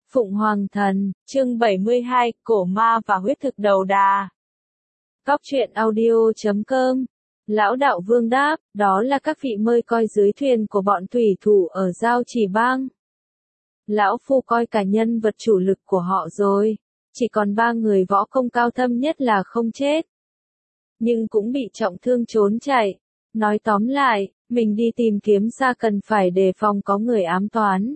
Phụng Hoàng Thần, chương 72, Cổ Ma và Huyết Thực Đầu Đà. Góc truyện audio.com. Lão đạo Vương đáp, đó là các vị mơi coi dưới thuyền của bọn thủy thủ ở Giao Chỉ Bang. Lão Phu coi cả nhân vật chủ lực của họ rồi, chỉ còn 3 người võ công cao thâm nhất là không chết, nhưng cũng bị trọng thương trốn chạy. Nói tóm lại, mình đi tìm kiếm xa cần phải đề phòng có người ám toán.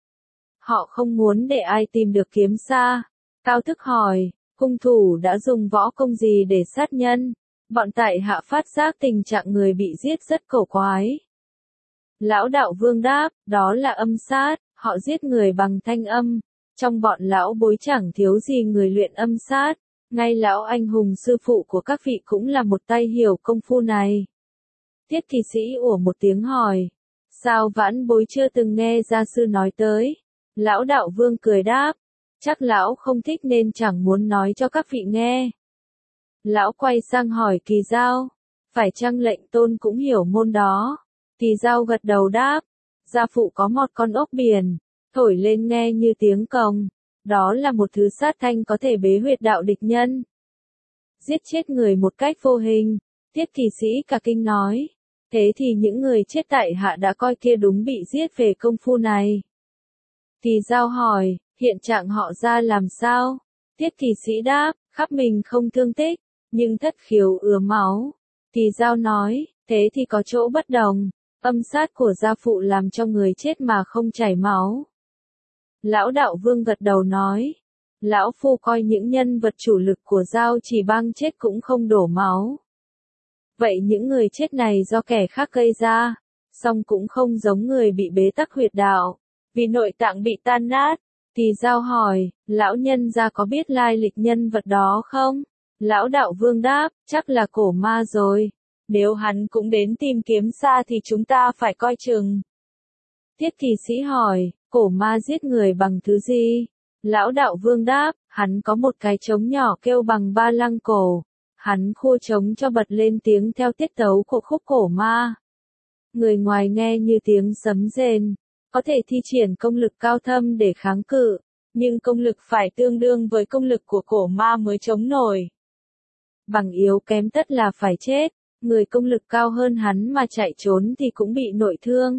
Họ không muốn để ai tìm được kiếm xa. Cao Thức hỏi, hung thủ đã dùng võ công gì để sát nhân? Bọn tại hạ phát giác tình trạng người bị giết rất cổ quái. Lão đạo Vương đáp, đó là âm sát, họ giết người bằng thanh âm. Trong bọn lão bối chẳng thiếu gì người luyện âm sát. Ngay lão anh hùng sư phụ của các vị cũng là một tay hiểu công phu này. Tiết Kỳ Sĩ ủa một tiếng hỏi, sao vãn bối chưa từng nghe gia sư nói tới? Lão đạo Vương cười đáp, chắc lão không thích nên chẳng muốn nói cho các vị nghe. Lão quay sang hỏi Kỳ Giao, phải chăng lệnh tôn cũng hiểu môn đó? Kỳ Giao gật đầu đáp, gia phụ có một con ốc biển, thổi lên nghe như tiếng cồng, đó là một thứ sát thanh có thể bế huyệt đạo địch nhân, giết chết người một cách vô hình. Tiết Kỳ Sĩ cả kinh nói, thế thì những người chết tại hạ đã coi kia đúng bị giết về công phu này. Kỳ Giao hỏi, hiện trạng họ ra làm sao? Tiết Kỳ Sĩ đáp, khắp mình không thương tích, nhưng thất khiếu ứa máu. Kỳ Giao nói, thế thì có chỗ bất đồng, âm sát của gia phụ làm cho người chết mà không chảy máu. Lão đạo Vương gật đầu nói, lão phu coi những nhân vật chủ lực của Giao Chỉ Bang chết cũng không đổ máu. Vậy những người chết này do kẻ khác gây ra, song cũng không giống người bị bế tắc huyệt đạo, vì nội tạng bị tan nát. Kỳ Giao hỏi, lão nhân gia có biết lai lịch nhân vật đó không? Lão đạo Vương đáp, chắc là Cổ Ma rồi. Nếu hắn cũng đến tìm kiếm xa thì chúng ta phải coi chừng. Tiết Kỳ Sĩ hỏi, Cổ Ma giết người bằng thứ gì? Lão đạo Vương đáp, hắn có một cái trống nhỏ kêu bằng 3 lăng cổ. Hắn khua trống cho bật lên tiếng theo tiết tấu của khúc Cổ Ma. Người ngoài nghe như tiếng sấm rền, có thể thi triển công lực cao thâm để kháng cự, nhưng công lực phải tương đương với công lực của Cổ Ma mới chống nổi. Bằng yếu kém tất là phải chết, người công lực cao hơn hắn mà chạy trốn thì cũng bị nội thương.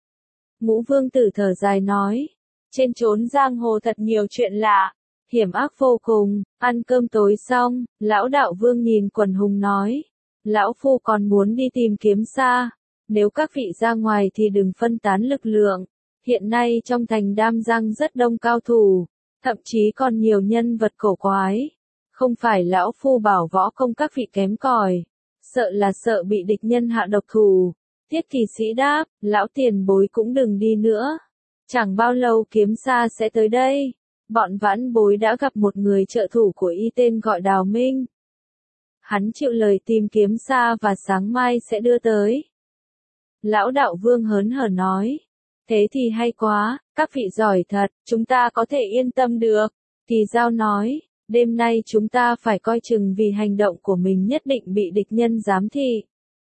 Ngũ Vương Tử thở dài nói, trên chốn giang hồ thật nhiều chuyện lạ, hiểm ác vô cùng. Ăn cơm tối xong, lão đạo Vương nhìn quần hùng nói, lão phu còn muốn đi tìm kiếm xa, nếu các vị ra ngoài thì đừng phân tán lực lượng. Hiện nay trong thành Đam Giang rất đông cao thủ, thậm chí còn nhiều nhân vật cổ quái. Không phải lão phu bảo võ công các vị kém cỏi, sợ là sợ bị địch nhân hạ độc thủ. Tiết Kỳ Sĩ đáp, lão tiền bối cũng đừng đi nữa. Chẳng bao lâu kiếm xa sẽ tới đây. Bọn vãn bối đã gặp một người trợ thủ của y tên gọi Đào Minh. Hắn chịu lời tìm kiếm xa và sáng mai sẽ đưa tới. Lão đạo Vương hớn hở nói, thế thì hay quá, các vị giỏi thật, chúng ta có thể yên tâm được. Kỳ Giao nói, đêm nay chúng ta phải coi chừng vì hành động của mình nhất định bị địch nhân giám thị.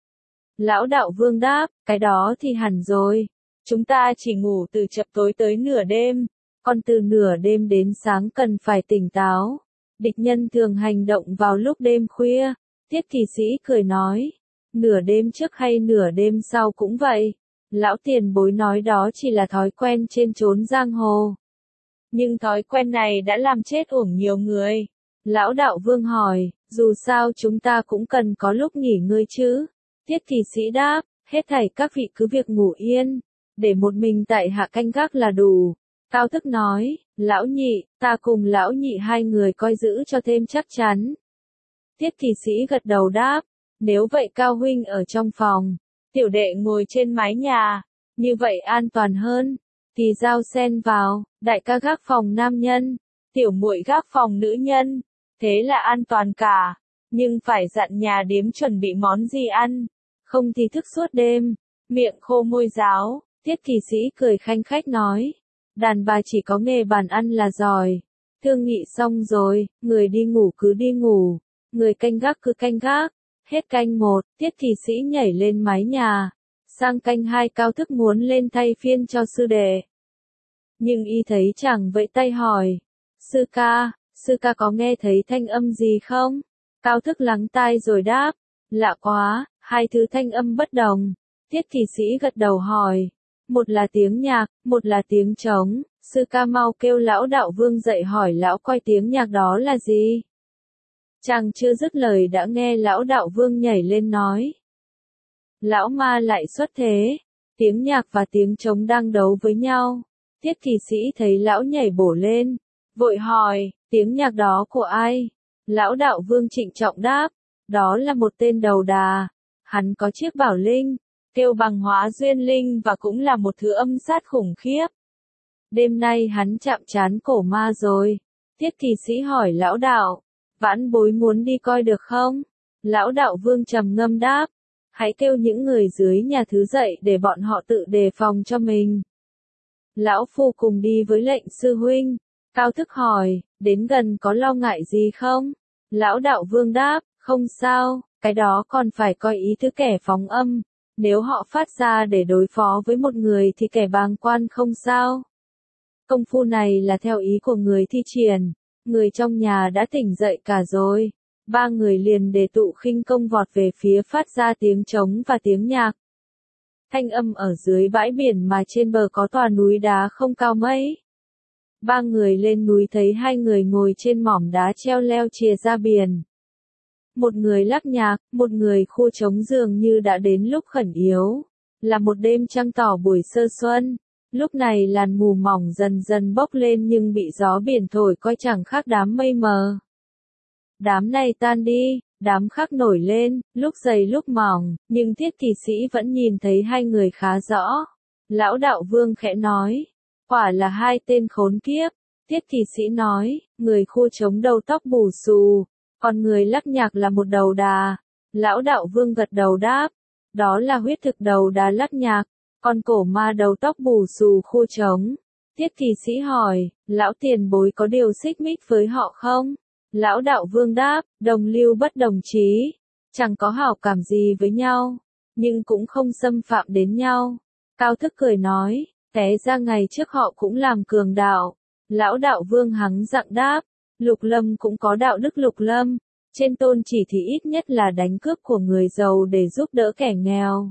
Lão đạo Vương đáp, cái đó thì hẳn rồi. Chúng ta chỉ ngủ từ chập tối tới nửa đêm, còn từ nửa đêm đến sáng cần phải tỉnh táo. Địch nhân thường hành động vào lúc đêm khuya. Tiết Kỳ Sĩ cười nói, nửa đêm trước hay nửa đêm sau cũng vậy. Lão tiền bối nói đó chỉ là thói quen trên chốn giang hồ. Nhưng thói quen này đã làm chết uổng nhiều người. Lão đạo Vương hỏi, dù sao chúng ta cũng cần có lúc nghỉ ngơi chứ. Tiết Kỳ Sĩ đáp, hết thảy các vị cứ việc ngủ yên, để một mình tại hạ canh gác là đủ. Cao Thức nói, lão nhị, ta cùng lão nhị 2 người coi giữ cho thêm chắc chắn. Tiết Kỳ Sĩ gật đầu đáp, nếu vậy Cao huynh ở trong phòng, tiểu đệ ngồi trên mái nhà, như vậy an toàn hơn. Kỳ Giao xen vào, đại ca gác phòng nam nhân, tiểu muội gác phòng nữ nhân, thế là an toàn cả, nhưng phải dặn nhà điếm chuẩn bị món gì ăn, không thì thức suốt đêm, miệng khô môi ráo. Tiết Kỳ Sĩ cười khanh khách nói, đàn bà chỉ có nghề bàn ăn là giỏi. Thương nghị xong rồi, người đi ngủ cứ đi ngủ, người canh gác cứ canh gác. Hết canh 1, Tiết Kỳ Sĩ nhảy lên mái nhà. Sang canh 2 Cao Thức muốn lên thay phiên cho sư đệ. Nhưng y thấy chàng vẫy tay hỏi, sư ca có nghe thấy thanh âm gì không? Cao Thức lắng tai rồi đáp, lạ quá, hai thứ thanh âm bất đồng. Tiết Kỳ Sĩ gật đầu hỏi, một là tiếng nhạc, một là tiếng trống, sư ca mau kêu lão đạo vương dậy hỏi lão coi tiếng nhạc đó là gì. Chàng chưa dứt lời đã nghe lão đạo vương nhảy lên nói, lão ma lại xuất thế, tiếng nhạc và tiếng trống đang đấu với nhau. Tiết Kỳ Sĩ thấy lão nhảy bổ lên, vội hỏi, tiếng nhạc đó của ai? Lão đạo vương trịnh trọng đáp, đó là một tên đầu đà, hắn có chiếc bảo linh, kêu bằng hóa duyên linh và cũng là một thứ âm sát khủng khiếp. Đêm nay hắn chạm trán cổ ma rồi. Tiết Kỳ Sĩ hỏi lão đạo, vãn bối muốn đi coi được không? Lão đạo vương trầm ngâm đáp, hãy kêu những người dưới nhà thứ dậy để bọn họ tự đề phòng cho mình. Lão phu cùng đi với lệnh sư huynh. Cao Thức hỏi, đến gần có lo ngại gì không? Lão đạo vương đáp, không sao, cái đó còn phải coi ý thứ kẻ phóng âm. Nếu họ phát ra để đối phó với một người thì kẻ bàng quan không sao. Công phu này là theo ý của người thi triển. Người trong nhà đã tỉnh dậy cả rồi. Ba người liền đề tụ khinh công vọt về phía phát ra tiếng trống và tiếng nhạc. Thanh âm ở dưới bãi biển mà trên bờ có tòa núi đá không cao mấy. Ba người lên núi thấy hai người ngồi trên mỏm đá treo leo chìa ra biển. Một người lắc nhạc, một người khu trống dường như đã đến lúc khẩn yếu. Là một đêm trăng tỏ buổi sơ xuân. Lúc này làn mù mỏng dần dần bốc lên nhưng bị gió biển thổi coi chẳng khác đám mây mờ. Đám này tan đi, đám khác nổi lên, lúc dày lúc mỏng, nhưng Tiết Kỳ Sĩ vẫn nhìn thấy hai người khá rõ. Lão đạo vương khẽ nói, quả là hai tên khốn kiếp. Tiết Kỳ Sĩ nói, người khu trống đầu tóc bù xù, còn người lắc nhạc là một đầu đà. Lão đạo vương gật đầu đáp, đó là huyết thực đầu đà lắc nhạc, còn cổ ma đầu tóc bù xù khu trống. Tiết Kỳ Sĩ hỏi, lão tiền bối có điều xích mích với họ không? Lão đạo vương đáp, đồng lưu bất đồng chí, chẳng có hảo cảm gì với nhau, nhưng cũng không xâm phạm đến nhau. Cao Thức cười nói, té ra ngày trước họ cũng làm cường đạo. Lão đạo vương hắng giọng đáp, Lục Lâm cũng có đạo đức Lục Lâm, trên tôn chỉ thì ít nhất là đánh cướp của người giàu để giúp đỡ kẻ nghèo.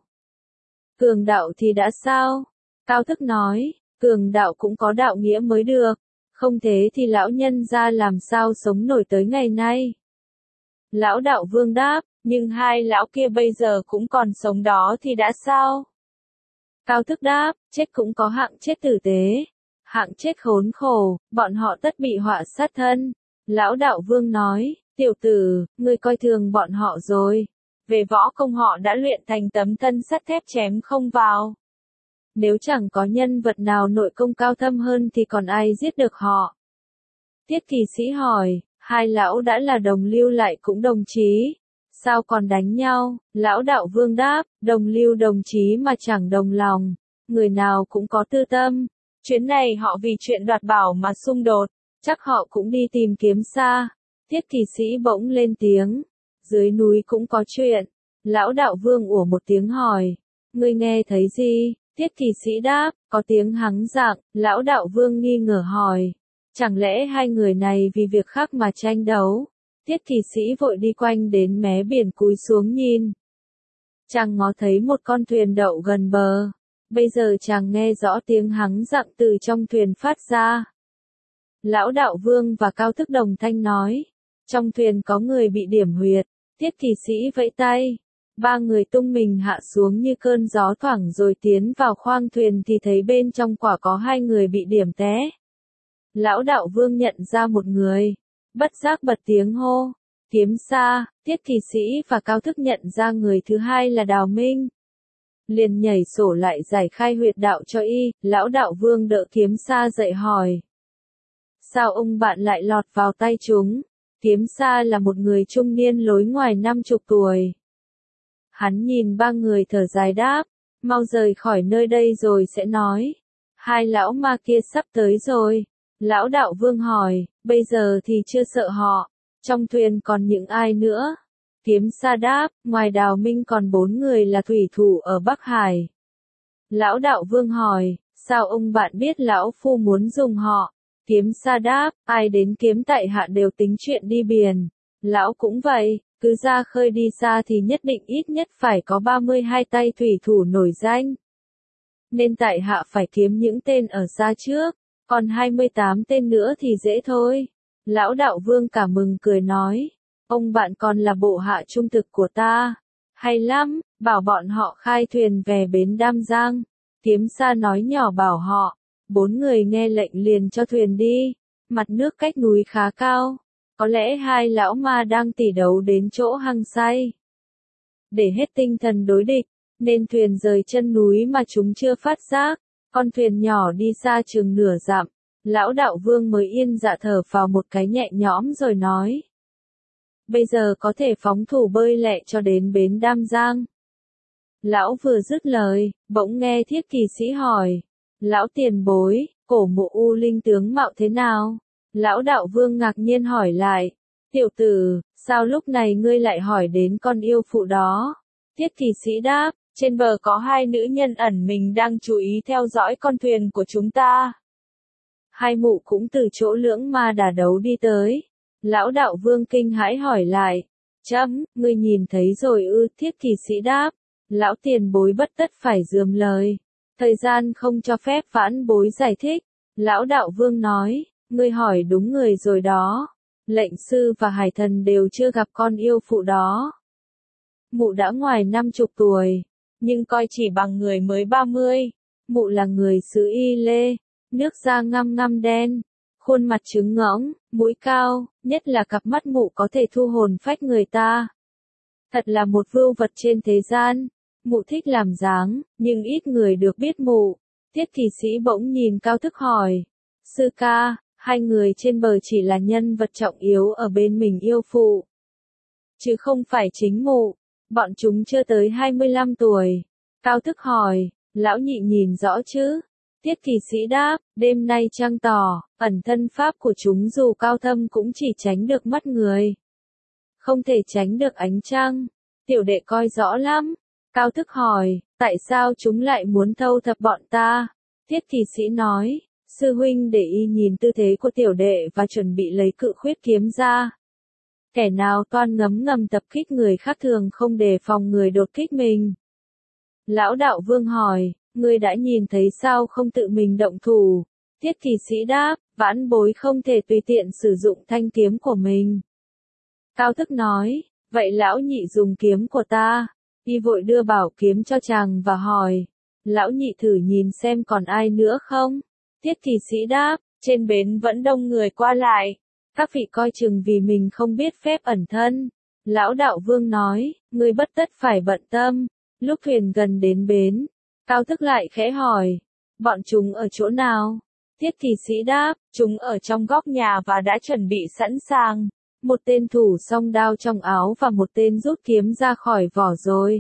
Cường đạo thì đã sao? Cao Thức nói, cường đạo cũng có đạo nghĩa mới được, không thế thì lão nhân gia làm sao sống nổi tới ngày nay. Lão đạo vương đáp, nhưng hai lão kia bây giờ cũng còn sống đó thì đã sao? Cao Thức đáp, chết cũng có hạng chết tử tế, hạng chết khốn khổ, bọn họ tất bị họa sát thân. Lão đạo vương nói, tiểu tử, ngươi coi thường bọn họ rồi. Về võ công họ đã luyện thành tấm thân sắt thép chém không vào. Nếu chẳng có nhân vật nào nội công cao thâm hơn thì còn ai giết được họ? Tiết Kỳ Sĩ hỏi, hai lão đã là đồng lưu lại cũng đồng chí, sao còn đánh nhau? Lão đạo vương đáp, đồng lưu đồng chí mà chẳng đồng lòng, người nào cũng có tư tâm. Chuyến này họ vì chuyện đoạt bảo mà xung đột, chắc họ cũng đi tìm kiếm xa. Tiết Kỳ Sĩ bỗng lên tiếng, dưới núi cũng có chuyện. Lão đạo vương ủa một tiếng hỏi, ngươi nghe thấy gì? Tiết Kỳ Sĩ đáp, có tiếng hắng giọng. Lão đạo vương nghi ngờ hỏi, chẳng lẽ hai người này vì việc khác mà tranh đấu? Tiết Kỳ Sĩ vội đi quanh đến mé biển cúi xuống nhìn. Chàng ngó thấy một con thuyền đậu gần bờ. Bây giờ chàng nghe rõ tiếng hắng giọng từ trong thuyền phát ra. Lão đạo vương và Cao Thức đồng thanh nói, trong thuyền có người bị điểm huyệt. Tiết Kỳ Sĩ vẫy tay. Ba người tung mình hạ xuống như cơn gió thoảng rồi tiến vào khoang thuyền thì thấy bên trong quả có hai người bị điểm té. Lão đạo vương nhận ra một người, bất giác bật tiếng hô, kiếm sa. Tiết Kỳ Sĩ và Cao Thức nhận ra người thứ hai là Đào Minh. Liền nhảy sổ lại giải khai huyệt đạo cho y. Lão đạo vương đỡ kiếm sa dậy hỏi, sao ông bạn lại lọt vào tay chúng? Kiếm sa là một người trung niên lối ngoài 50 tuổi. Hắn nhìn ba người thở dài đáp, mau rời khỏi nơi đây rồi sẽ nói. Hai lão ma kia sắp tới rồi. Lão đạo vương hỏi, bây giờ thì chưa sợ họ, trong thuyền còn những ai nữa? Kiếm sa đáp, ngoài Đào Minh còn 4 người là thủy thủ ở Bắc Hải. Lão đạo vương hỏi, sao ông bạn biết lão phu muốn dùng họ? Kiếm Sa đáp, ai đến kiếm tại hạ đều tính chuyện đi biển. Lão cũng vậy, cứ ra khơi đi xa thì nhất định ít nhất phải có 32 tay thủy thủ nổi danh. Nên tại hạ phải kiếm những tên ở xa trước, còn 28 tên nữa thì dễ thôi. Lão đạo vương cả mừng cười nói, ông bạn còn là bộ hạ trung thực của ta. Hay lắm, bảo bọn họ khai thuyền về bến Đam Giang. Kiếm Sa nói nhỏ bảo họ, 4 người nghe lệnh liền cho thuyền đi. Mặt nước cách núi khá cao, có lẽ hai lão ma đang tỉ đấu đến chỗ hăng say. Để hết tinh thần đối địch, nên thuyền rời chân núi mà chúng chưa phát giác. Con thuyền nhỏ đi xa chừng nửa dặm, lão đạo vương mới yên dạ thở vào một cái nhẹ nhõm rồi nói. Bây giờ có thể phóng thù bơi lẹ cho đến bến Đam Giang. Lão vừa dứt lời, bỗng nghe Thiết Kỳ Sĩ hỏi. Lão tiền bối, cổ mộ U Linh tướng mạo thế nào? Lão đạo vương ngạc nhiên hỏi lại. Tiểu tử, sao lúc này ngươi lại hỏi đến con yêu phụ đó? Thiết Kỳ Sĩ đáp, trên bờ có hai nữ nhân ẩn mình đang chú ý theo dõi con thuyền của chúng ta. Hai mụ cũng từ chỗ lưỡng ma đà đấu đi tới. Lão đạo vương kinh hãi hỏi lại. Chấm, ngươi nhìn thấy rồi ư? Thiết Kỳ Sĩ đáp. Lão tiền bối bất tất phải rườm lời. Thời gian không cho phép vãn bối giải thích. Lão đạo vương nói, ngươi hỏi đúng người rồi đó. Lệnh sư và hải thần đều chưa gặp con yêu phụ đó. Mụ đã ngoài 50 tuổi, nhưng coi chỉ bằng người mới 30. Mụ là người xứ Y Lê, nước da ngăm ngăm đen, khuôn mặt trứng ngỗng, mũi cao, nhất là cặp mắt mụ có thể thu hồn phách người ta. Thật là một vưu vật trên thế gian. Mụ thích làm dáng, nhưng ít người được biết mụ. Thiết Kỳ Sĩ bỗng nhìn Cao Thức hỏi. Sư ca, hai người trên bờ chỉ là nhân vật trọng yếu ở bên mình yêu phụ, chứ không phải chính mụ. Bọn chúng chưa tới 25 tuổi. Cao Thức hỏi, lão nhị nhìn rõ chứ? Thiết Kỳ Sĩ đáp, đêm nay trăng tỏ, ẩn thân pháp của chúng dù cao thâm cũng chỉ tránh được mắt người, không thể tránh được ánh trăng. Tiểu đệ coi rõ lắm. Cao Thức hỏi, tại sao chúng lại muốn thâu thập bọn ta? Thiết Kỳ Sĩ nói, sư huynh để y nhìn tư thế của tiểu đệ và chuẩn bị lấy cự khuyết kiếm ra. Kẻ nào toan ngấm ngầm tập kích người khác thường không đề phòng người đột kích mình. Lão đạo vương hỏi, ngươi đã nhìn thấy sao không tự mình động thủ? Thiết Kỳ Sĩ đáp, vãn bối không thể tùy tiện sử dụng thanh kiếm của mình. Cao Thức nói, vậy lão nhị dùng kiếm của ta. Y vội đưa bảo kiếm cho chàng và hỏi, lão nhị thử nhìn xem còn ai nữa không? Thiết Kỳ Sĩ đáp, trên bến vẫn đông người qua lại. Các vị coi chừng vì mình không biết phép ẩn thân. Lão đạo vương nói, ngươi bất tất phải bận tâm. Lúc thuyền gần đến bến, Cao Thức lại khẽ hỏi, bọn chúng ở chỗ nào? Thiết Kỳ Sĩ đáp, chúng ở trong góc nhà và đã chuẩn bị sẵn sàng. Một tên thủ song đao trong áo và một tên rút kiếm ra khỏi vỏ rồi.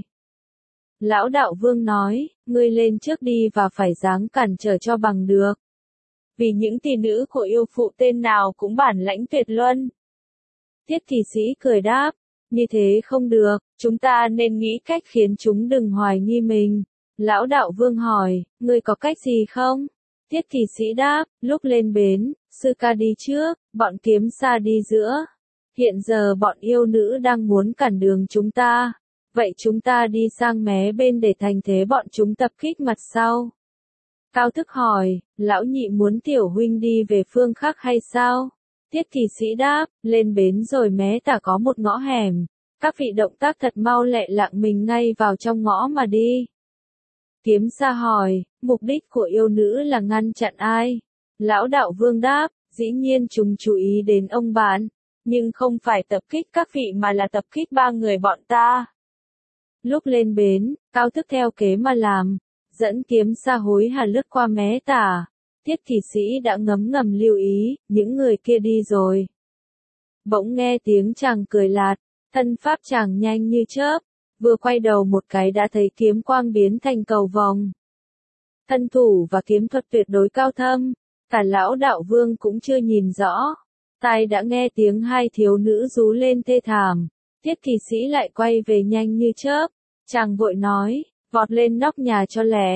Lão đạo vương nói, ngươi lên trước đi và phải dáng cản trở cho bằng được. Vì những tỷ nữ của yêu phụ tên nào cũng bản lãnh tuyệt luân. Thiết Kỳ Sĩ cười đáp, như thế không được, chúng ta nên nghĩ cách khiến chúng đừng hoài nghi mình. Lão đạo vương hỏi, ngươi có cách gì không? Thiết Kỳ Sĩ đáp, lúc lên bến, sư ca đi trước, bọn Kiếm Sa đi giữa. Hiện giờ bọn yêu nữ đang muốn cản đường chúng ta. Vậy chúng ta đi sang mé bên để thành thế bọn chúng tập kích mặt sau. Cao Thức hỏi, lão nhị muốn tiểu huynh đi về phương khác hay sao? Thiết Kỳ Sĩ đáp, lên bến rồi mé tả có một ngõ hẻm. Các vị động tác thật mau lẹ lặng mình ngay vào trong ngõ mà đi. Kiếm Sa hỏi, mục đích của yêu nữ là ngăn chặn ai? Lão đạo vương đáp, dĩ nhiên chúng chú ý đến ông bạn, nhưng không phải tập kích các vị mà là tập kích ba người bọn ta. Lúc lên bến, Cao Thức theo kế mà làm, dẫn Kiếm Sa hối hả lướt qua mé tả. Thiết Kỳ Sĩ đã ngấm ngầm lưu ý, những người kia đi rồi. Bỗng nghe tiếng chàng cười lạt, thân pháp chàng nhanh như chớp, vừa quay đầu một cái đã thấy kiếm quang biến thành cầu vòng. Thân thủ và kiếm thuật tuyệt đối cao thâm, cả lão đạo vương cũng chưa nhìn rõ. Tai đã nghe tiếng hai thiếu nữ rú lên thê thảm. Thiết Kỳ Sĩ lại quay về nhanh như chớp. Chàng vội nói, vọt lên nóc nhà cho lẹ.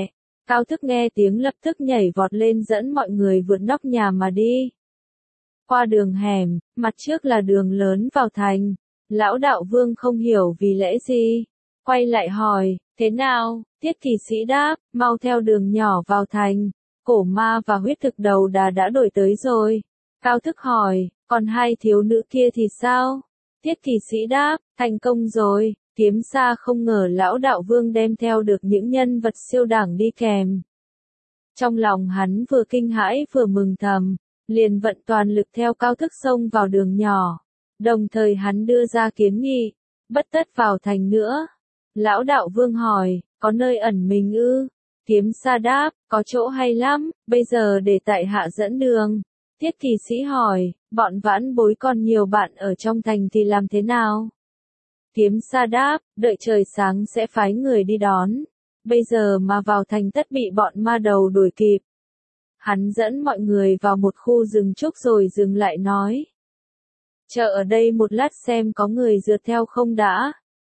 Cao Thức nghe tiếng lập tức nhảy vọt lên dẫn mọi người vượt nóc nhà mà đi. Qua đường hẻm, mặt trước là đường lớn vào thành. Lão đạo Vương không hiểu vì lẽ gì. Quay lại hỏi, thế nào? Tiết Kỳ Sĩ đáp, mau theo đường nhỏ vào thành. Cổ ma và huyết thực đầu đà đã đuổi tới rồi. Cao Thức hỏi, còn hai thiếu nữ kia thì sao? Tiết Kỳ Sĩ đáp, thành công rồi. Kiếm Sa không ngờ lão đạo Vương đem theo được những nhân vật siêu đẳng đi kèm. Trong lòng hắn vừa kinh hãi vừa mừng thầm, liền vận toàn lực theo Cao Thức xông vào đường nhỏ. Đồng thời hắn đưa ra kiến nghị, bất tất vào thành nữa. Lão đạo Vương hỏi, có nơi ẩn mình ư? Kiếm Sa đáp, có chỗ hay lắm, bây giờ để tại hạ dẫn đường. Tiết Kỳ Sĩ hỏi, bọn vãn bối còn nhiều bạn ở trong thành thì làm thế nào? Kiếm Sa đáp, đợi trời sáng sẽ phái người đi đón. Bây giờ mà vào thành tất bị bọn ma đầu đuổi kịp. Hắn dẫn mọi người vào một khu rừng trúc rồi dừng lại nói. Chờ ở đây một lát xem có người rượt theo không đã.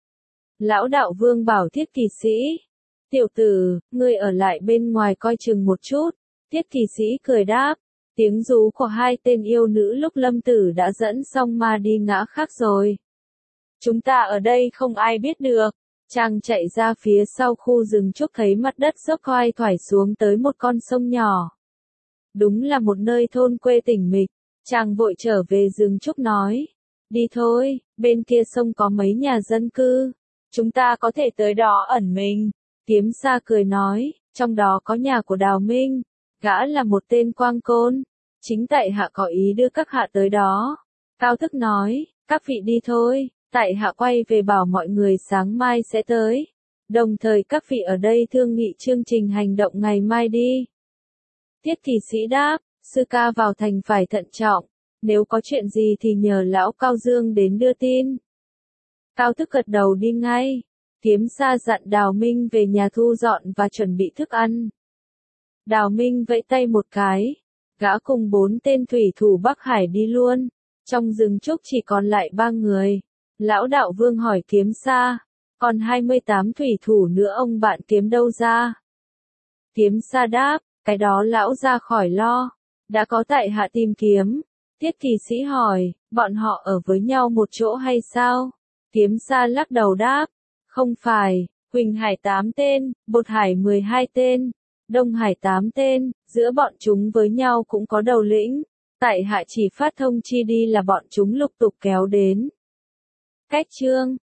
Lão đạo Vương bảo Tiết Kỳ Sĩ. Tiểu tử, ngươi ở lại bên ngoài coi chừng một chút. Tiết Kỳ Sĩ cười đáp. Tiếng rú của hai tên yêu nữ lúc Lâm Tử đã dẫn xong ma đi ngã khác rồi. Chúng ta ở đây không ai biết được. Chàng chạy ra phía sau khu rừng trúc thấy mặt đất dốc khoai thoải xuống tới một con sông nhỏ. Đúng là một nơi thôn quê tĩnh mịch. Chàng vội trở về rừng trúc nói. Đi thôi, bên kia sông có mấy nhà dân cư. Chúng ta có thể tới đó ẩn mình. Kiếm Sa cười nói, trong đó có nhà của Đào Minh. Gã là một tên quang côn. Chính tại hạ có ý đưa các hạ tới đó. Cao Thức nói, các vị đi thôi. Tại hạ quay về bảo mọi người sáng mai sẽ tới. Đồng thời các vị ở đây thương nghị chương trình hành động ngày mai đi. Tiết Kỳ Sĩ đáp, sư ca vào thành phải thận trọng. Nếu có chuyện gì thì nhờ lão Cao Dương đến đưa tin. Cao Thức gật đầu đi ngay. Kiếm Sa dặn Đào Minh về nhà thu dọn và chuẩn bị thức ăn. Đào Minh vẫy tay một cái. Gã cùng 4 tên thủy thủ Bắc Hải đi luôn. Trong rừng trúc chỉ còn lại 3 người. Lão đạo Vương hỏi Kiếm Sa, còn 28 thủy thủ nữa ông bạn kiếm đâu ra? Kiếm Sa đáp, cái đó lão ra khỏi lo, đã có tại hạ tìm kiếm. Tiết Kỳ Sĩ hỏi, bọn họ ở với nhau một chỗ hay sao? Kiếm Sa lắc đầu đáp, không phải, Huỳnh Hải 8 tên, Bột Hải 12 tên, Đông Hải 8 tên, giữa bọn chúng với nhau cũng có đầu lĩnh. Tại hạ chỉ phát thông chi đi là bọn chúng lục tục kéo đến. Cách chương